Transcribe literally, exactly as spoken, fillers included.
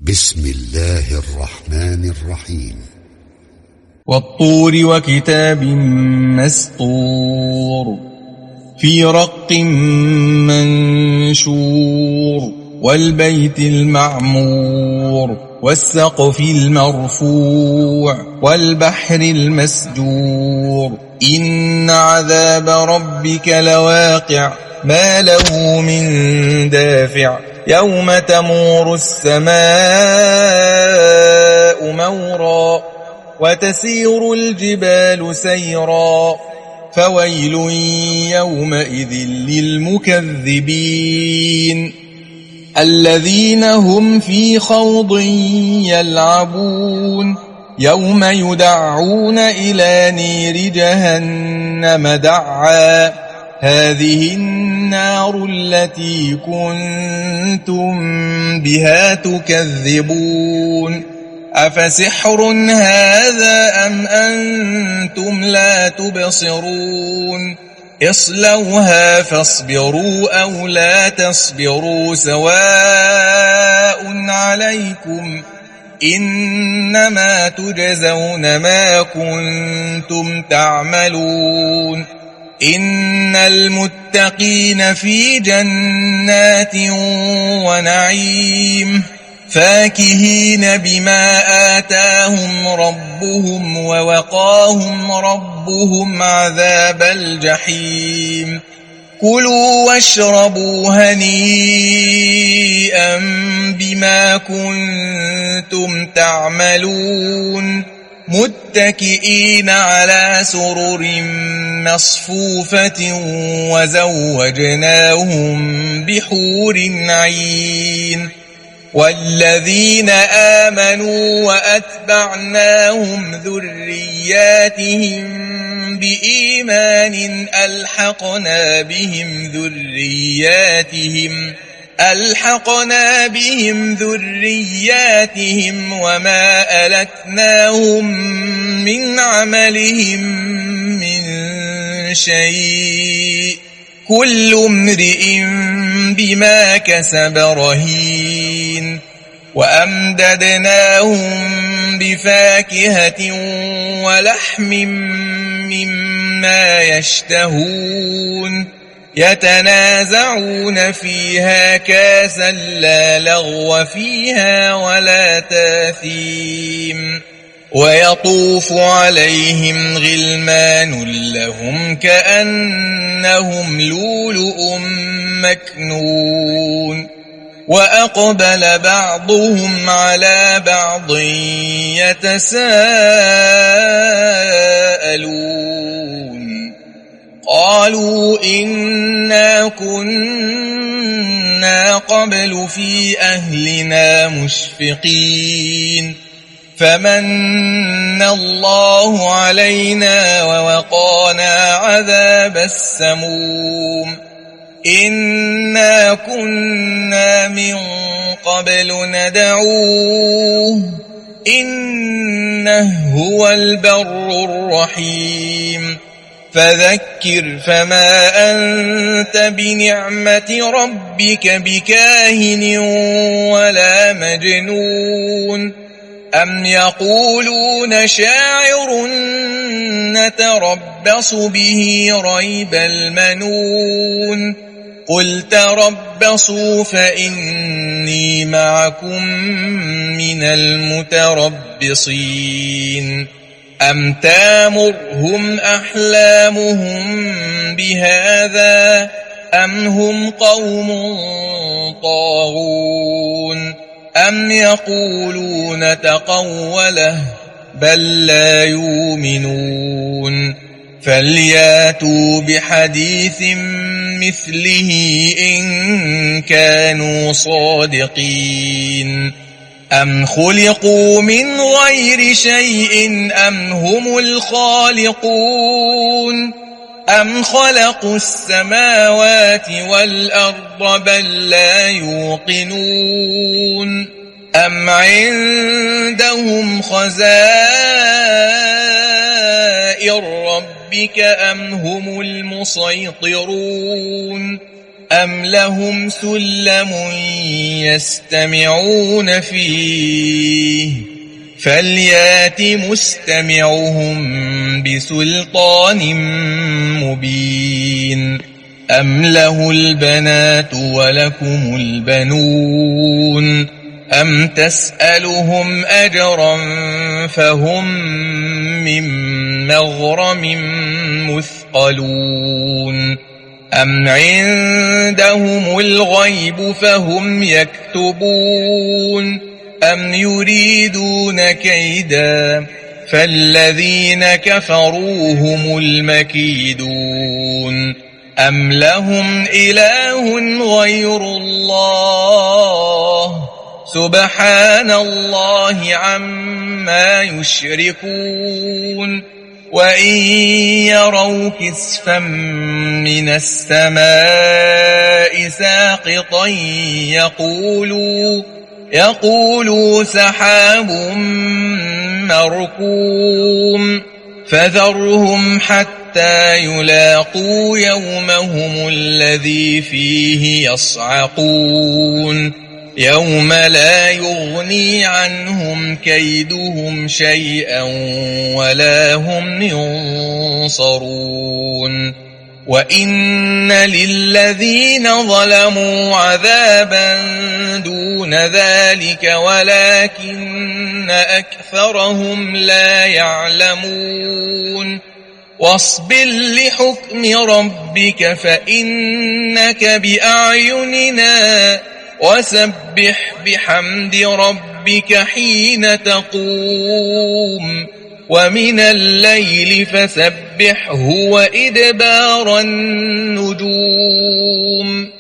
بسم الله الرحمن الرحيم. والطور وكتاب مسطور في رق منشور والبيت المعمور والسقف المرفوع والبحر المسجور إن عذاب ربك لواقع ما له من دافع يوم تمور السماء مورا وتسير الجبال سيرا فويل يومئذ للمكذبين الذين هم في خوض يلعبون يوم يدعون إلى نير جهنم دعا هذه النار التي كنتم بها تكذبون أفسحر هذا أم أنتم لا تبصرون اصلوها فاصبروا أو لا تصبروا سواء عليكم إنما تجزون ما كنتم تعملون إن المتقين في جنات ونعيم فاكهين بما آتاهم ربهم ووقاهم ربهم عذاب الجحيم كلوا واشربوا هنيئا بما كنتم تعملون متكئين على سرر مصفوفة وزوجناهم بحور عين والذين آمنوا وأتبعناهم ذرياتهم بإيمان ألحقنا بهم ذرياتهم ألحقنا بهم ذرياتهم وما ألتناهم من عملهم من شيء كل امرئ بما كسب رهين وأمددناهم بفاكهة ولحم مما يشتهون يتنازعون فيها كاسا لا لغو فيها ولا تاثيم ويطوف عليهم غلمان لهم كأنهم لؤلؤ مكنون وأقبل بعضهم على بعض يتساءلون قالوا إنا كنا قبل في أهلنا مشفقين فمن الله علينا ووقانا عذاب السموم إنا كنا من قبل ندعوه إنه هو البر الرحيم فذكر فما أنت بنعمة ربك بكاهن ولا مجنون أم يقولون شاعر نتربص به ريب المنون قل تربصوا فإني معكم من المتربصين أم تامرهم أحلامهم بهذا أم هم قوم طاغون أم يقولون تقوله بل لا يؤمنون فلياتوا بحديث مثله إن كانوا صادقين أم خلقوا من غير شيء أم هم الخالقون أم خلقوا السماوات والأرض بل لا يوقنون أم عندهم خزائن ربك أم هم المسيطرون أم لهم سلم يستمعون فيه فليات مستمعهم بسلطان مبين أم له البنات ولكم البنون أم تسألهم أجرا فهم من مغرم مثقلون أم عندهم الغيب فهم يكتبون أم يريدون كيدا فالذين كفروا هم المكيدون أم لهم إله غير الله سبحان الله عما يشركون وإن يروا كسفا من السماء ساقطا يقولوا يقولوا سحاب مركوم فذرهم حتى يلاقوا يومهم الذي فيه يصعقون يوم لا يغني عنهم كيدهم شيئا ولا هم ينصرون وإن للذين ظلموا عذابا دون ذلك ولكن أكثرهم لا يعلمون واصبر لحكم ربك فإنك بأعيننا وسبح بحمد ربك حين تقوم ومن الليل فسبحه وإدبار النجوم